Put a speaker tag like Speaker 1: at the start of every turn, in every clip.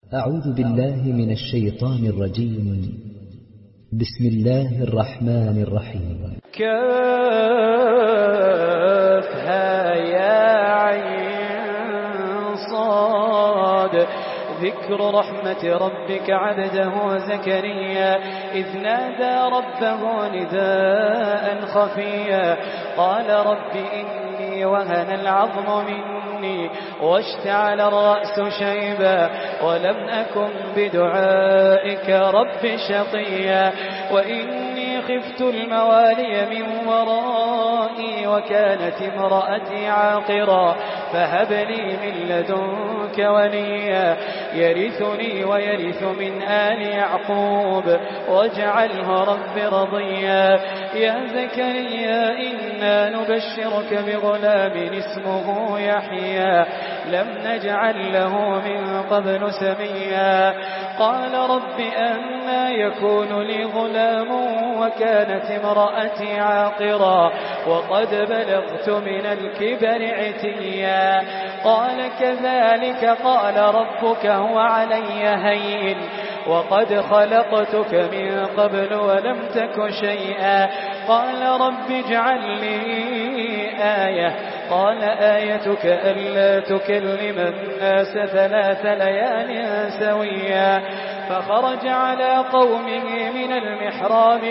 Speaker 1: أعوذ بالله من الشيطان الرجيم. بسم الله الرحمن الرحيم.
Speaker 2: كافها يا عين صاد. ذكر رحمة ربك عبده زكريا إذ نادى ربه نداء خفيا قال رب إني وهن العظم مني واشتعل الرأس شيبا ولم أكن بدعائك رب شقيا وإني خفت الموالي من ورائي وكانت امرأتي عاقرا فهب لي من لدنك وليا يرثني ويرث من آل يعقوب واجعله رب رضيا يا زكريا إنا نبشرك بغلام اسمه يحيى لم نجعل له من قبل سميا قال رب أنى يكون لي غلام وكانت امرأتي عاقرا وقد بلغت من الكبر عتيا قال كذلك قال ربك هو علي هين وقد خلقتك من قبل ولم تك شيئا قال رب اجعل لي آية قال آيتك ألا تكلم الناس 3 ليال سويا فخرج على قومه من المحراب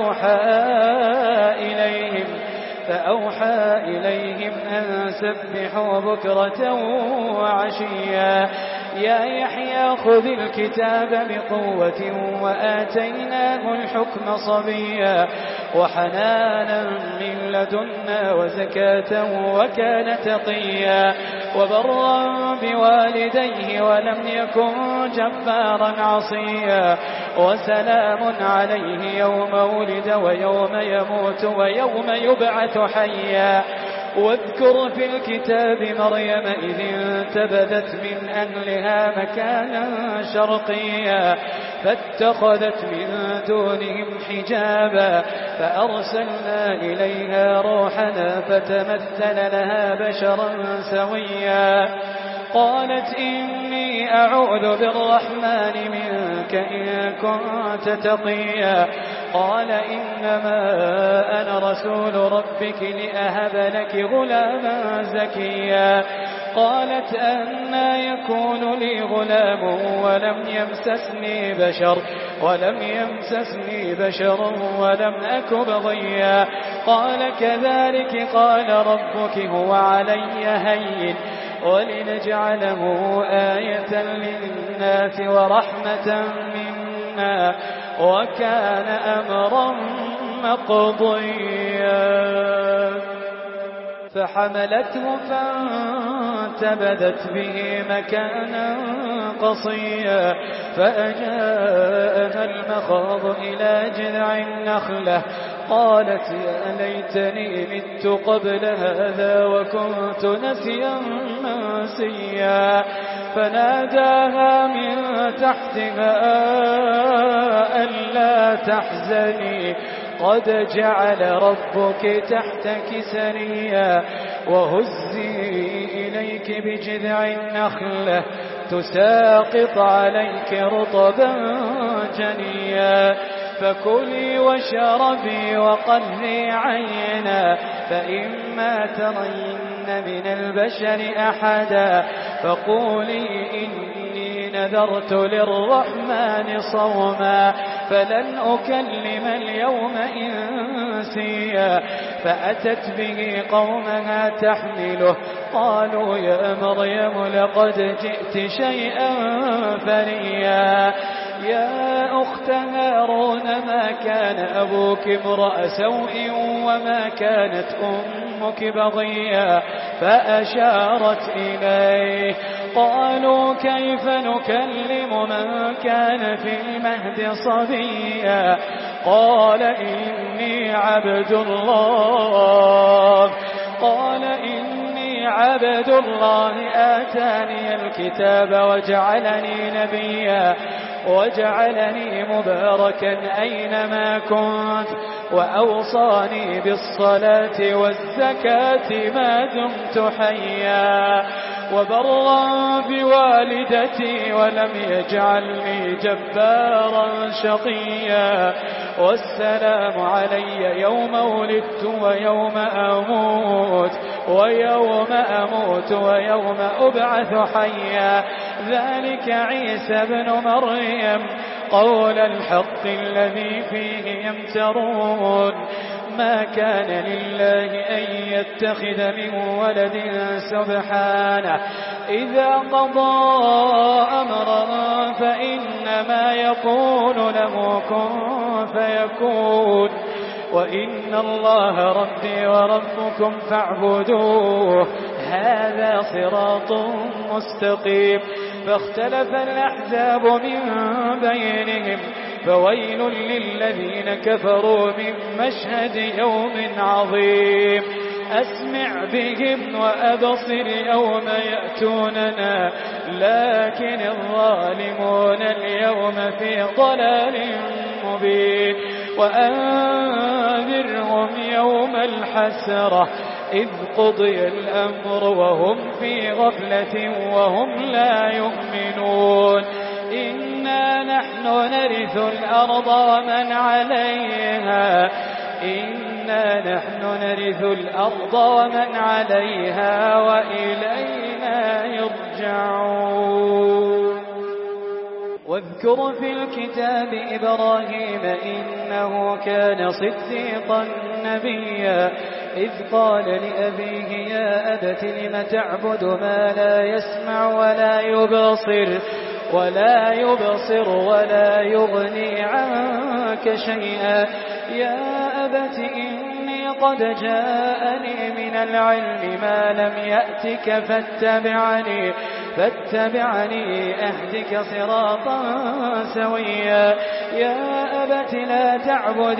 Speaker 2: فأوحى إليهم أن سبحوا بكرة وعشيا يا يحيى خذ الكتاب بقوة وآتيناه الحكم صبيا وحنانا من لدنا وزكاة وكان تقيا وبرا بوالديه ولم يكن جبارا عصيا وسلام عليه يوم ولد ويوم يموت ويوم يبعث حيا واذكر في الكتاب مريم إذ انتبذت من أهلها مكانا شرقيا فاتخذت من دونهم حجابا فأرسلنا إليها روحنا فتمثل لها بشرا سويا قالت إني أعوذ بالرحمن منك إن كنت تقيا قال إنما أنا رسول ربك لأهب لك غلاما زكيا قالت أنى يكون لي غلام ولم يمسسني بشر ولم أك بغيا قال كذلك قال ربك هو علي هين ولنجعله آية للناس ورحمة منا وكان أمرا مقضيا فحملته فانتبذت به مكانا قصيا فأجاءها المخاض إلى جذع النخلة قالت يا ليتني مت قبل هذا وكنت نسيا منسيا فناداها من تحتها ألا تحزني قد جعل ربك تحتك سريا وهزي إليك بجذع النخلة تساقط عليك رطبا جنيا فكلي واشربي وقري عينا فإما ترين من البشر أحدا فقولي إني نذرت للرحمن صوما فلن أكلم اليوم إنسيا فأتت به قومها تحمله قالوا يا مريم لقد جئت شيئا فريا يا أخت هارون ما كان أبوك امرأ سوء وما كانت أمك بغيا فأشارت إليه قالوا كيف نكلم من كان في المهد صبيا قال إني عبد الله آتاني الكتاب وجعلني نبيا وجعلني مباركا أينما كنت وأوصاني بالصلاة والزكاة ما دمت حيا وبرا بوالدتي ولم يجعلني جبارا شقيا والسلام علي يوم ولدت ويوم أموت ويوم أبعث حيا ذلك عيسى بن مريم قول الحق الذي فيه يمترون ما كان لله أن يتخذ من ولد سبحانه إذا قضى أمرا فإنما يقول له كن فيكون وإن الله ربي وربكم فاعبدوه هذا صراط مستقيم فاختلف الأحزاب من بينهم فويل للذين كفروا من مشهد يوم عظيم أسمع بهم وأبصر يوم يأتوننا لكن الظالمون اليوم في ضلال مبين وأنذرهم يوم الحسرة إذ قضي الأمر وهم في غفلة وهم لا يؤمنون إنا نحن نرث الأرض ومن عليها وإلينا يرجعون واذكر في الكتاب إبراهيم إنه كان صديقا نبيا إذ قال لأبيه يا أبت لم تعبد ما لا يسمع ولا يبصر ولا يغني عنك شيئا يا أبت إني قد جاءني من العلم ما لم يأتك فاتبعني أهدك صراطا سويا يا أبت لا تعبد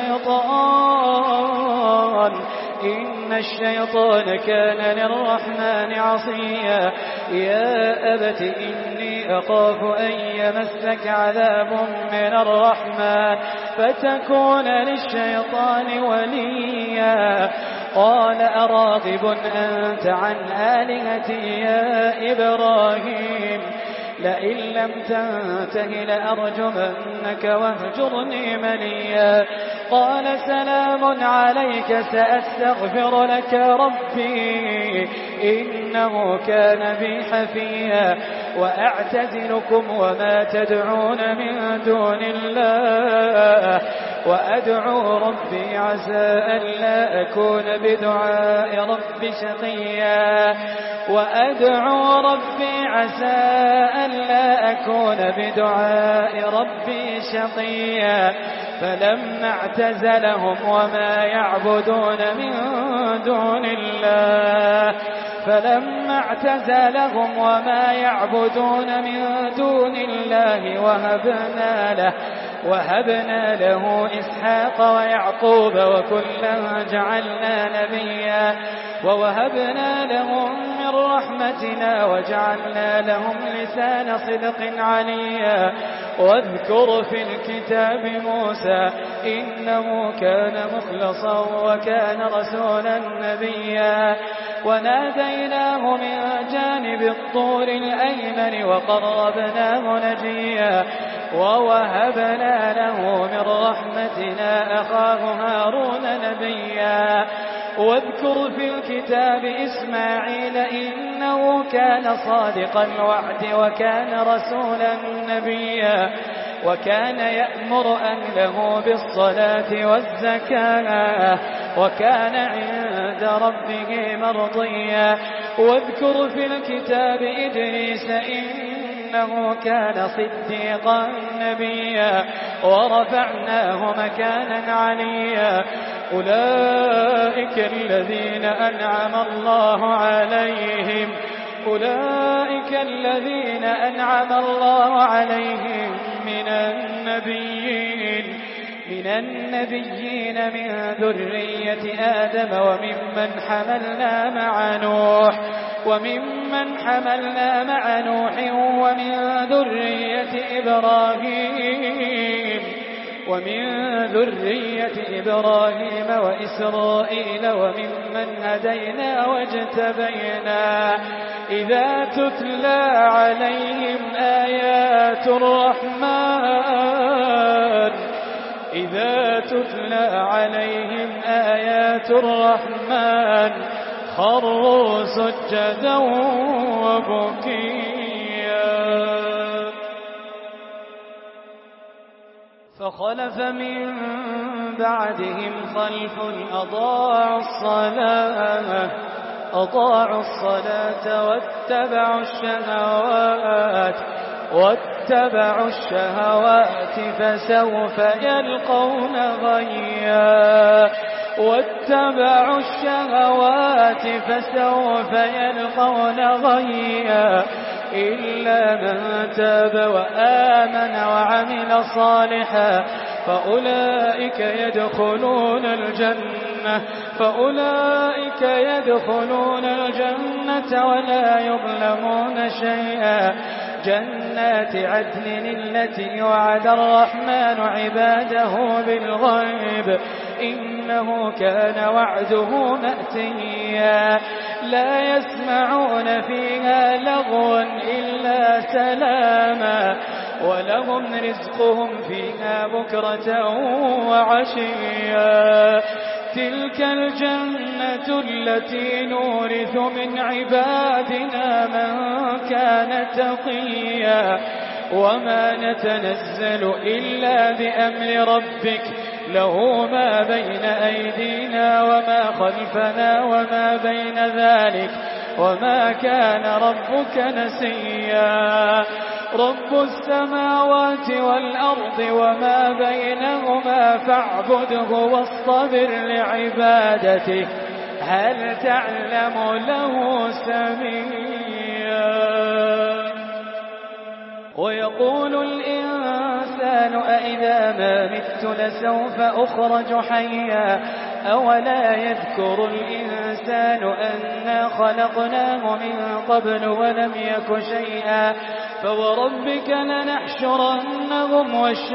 Speaker 2: الشيطان إن الشيطان كان للرحمن عصيا يا أبت إني أخاف أن يمسك عذاب من الرحمن فتكون للشيطان وليا قال أراغب أنت عن آلهتي يا إبراهيم لئن لم تنته لأرجمنك واهجرني مليا قال سلام عليك سأستغفر لك ربي إنه كان بي حفيا وأعتزلكم وما تدعون من دون الله وأدعو ربي عسى ألا أكون بدعاء ربي شقيا فلما اعتزلهم وما يعبدون من دون الله وهبنا له إسحاق ويعقوب وكلا جعلنا نبيا ووهبنا لهم من رحمتنا وجعلنا لهم لسان صدق عليا واذكر في الكتاب موسى إنه كان مخلصا وكان رسولا نبيا وناديناه من جانب الطور الأيمن وقربناه نجيا ووهبنا له من رحمتنا أخاه هارون نبيا واذكر في الكتاب إسماعيل إنه كان صادق الوعد وكان رسولا نبيا وكان يأمر أهله بالصلاة والزكاة وكان عند ربه مرضيا واذكر في الكتاب إدريس إنه كان صديقا نبيا ورفعناه مكانا عليا أولئك الذين أنعم الله عليهم من النبيين من ذرية آدم وممن حملنا مع نوح ومن ذرية إبراهيم ومن ذرية إبراهيم وإسرائيل وممن هدينا واجتبينا إذا تتلى عليهم آيات الرحمن خروا سجدا وبكيا فخلف من بعدهم خلف أضاعوا الصلاة واتبعوا الشهوات فسوف يلقون غيا إلا من تاب وآمن وعمل صالحا فأولئك يدخلون الجنة ولا يظلمون شيئا جنات عدن التي وعد الرحمن عباده بالغيب إنه كان وعده مأتيا لا يسمعون فيها لغوا إلا سلاما ولهم رزقهم فيها بكرة وعشيا تلك الجنة التي نورث من عبادنا من كان تقيا وما نتنزل إلا بأمر ربك له ما بين أيدينا وما خلفنا وما بين ذلك وما كان ربك نسيا رب السماوات والأرض وما بينهما فاعبده واصطبر لعبادته هل تعلم له سميا ويقول الإنسان أإذا ما مت لسوف أخرج حيا أولا يذكر الإنسان أنا خلقناه من قبل ولم يك شيئا فوربك لنحشرنهم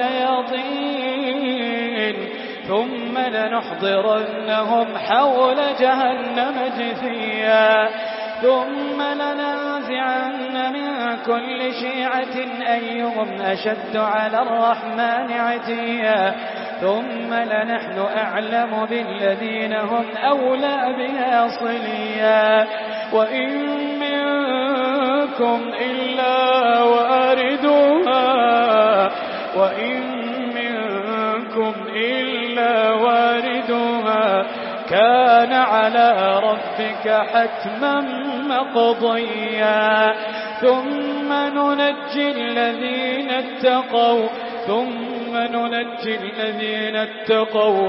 Speaker 2: والشياطين ثم لنحضرنهم حول جهنم جثيا ثم لننزعن من كل شيعة أيهم أشد على الرحمن عتيا ثم لنحن أعلم بالذين هم أولى بها صليا وإن منكم إلا واردها كان على ربك حتما مقضيا ثم ننجي الذين اتقوا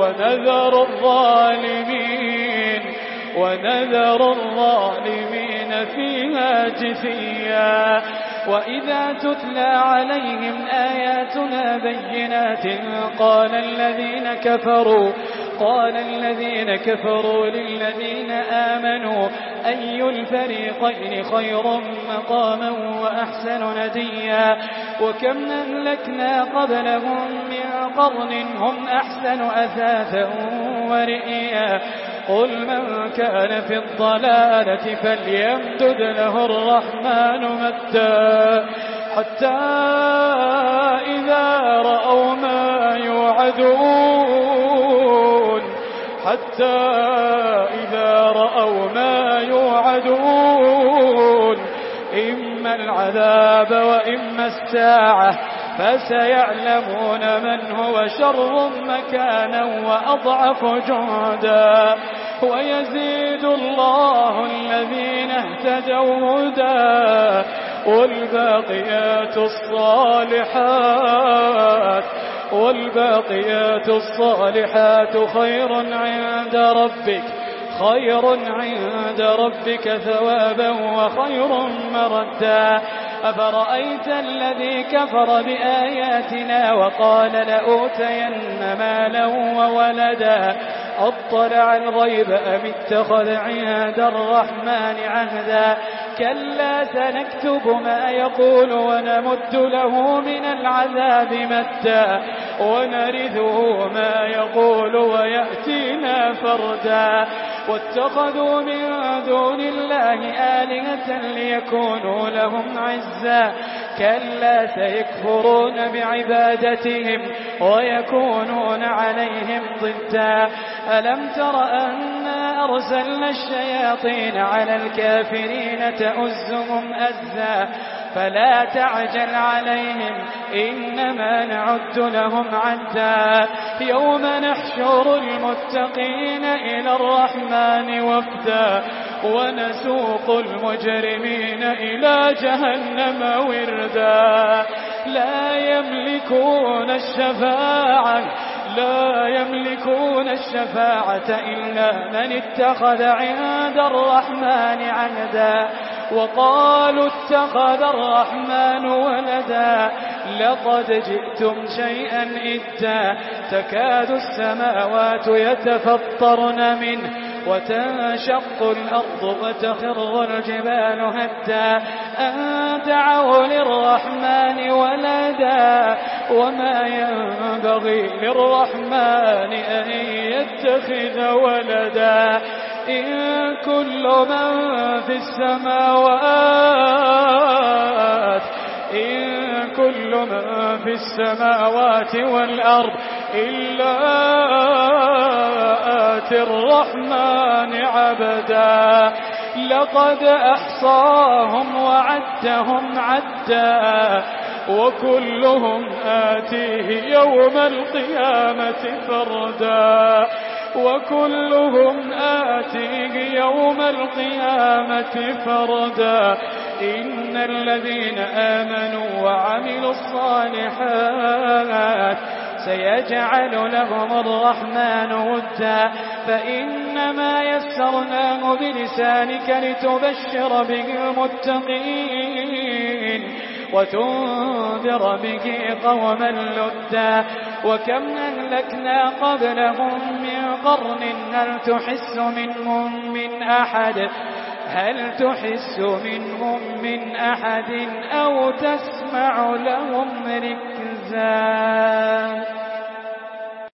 Speaker 2: ونذر الظالمين فيها جثيا وإذا تتلى عليهم آياتنا بينات قال الذين كفروا للذين آمنوا أي الفريقين خير مقاما وأحسن نديا وكم أهلكنا قبلهم من قرن هم أحسن أثاثا ورئيا قل من كان في الضلالة فليمدد له الرحمن مدا حتى إذا رأوا ما يوعدون إما العذاب وإما الساعة فسيعلمون من هو شر مكانا وأضعف جندا ويزيد الله الذين اهتدوا هدى والباقيات الصالحات خير عند ربك ثوابا وخير مردا أفرأيت الذي كفر بآياتنا وقال لأوتين مالا وولدا أطلع الغيب أم اتخذ عند الرحمن عهدا كلا سنكتب ما يقول ونمد له من العذاب مدا ونرثه ما يقول ويأتينا فردا واتخذوا من دون الله آلهة ليكونوا لهم عزا كلا سيكفرون بعبادتهم ويكونون عليهم ضدا ألم تر أنا أرسلنا الشياطين على الكافرين تؤزهم أزا فلا تعجل عليهم إنما نعد لهم عدا يوم نحشر المتقين إلى الرحمن وفدا ونسوق المجرمين إلى جهنم وردا لا يملكون الشفاعة إلا من اتخذ عند الرحمن عهدا وقالوا اتخذ الرحمن ولدا لقد جئتم شيئا إدا تكاد السماوات يتفطرن منه وتنشق الأرض وتخر الجبال هدا أن دعوا للرحمن ولدا وما ينبغي للرحمن أن يتخذ ولدا إن كل من في السماوات والأرض إلا آتي الرحمن عبدا لقد أحصاهم وعدهم عدا وكلهم آتيه يوم القيامة فردا إن الذين آمنوا وعملوا الصالحات سيجعل لهم الرحمن ودا فإنما يسرناه بلسانك لتبشر به المتقين وتنذر به قوما لدا وكم أهلكنا قبلهم من قرن هل تحس منهم من أحد أو تسمع لهم ركزا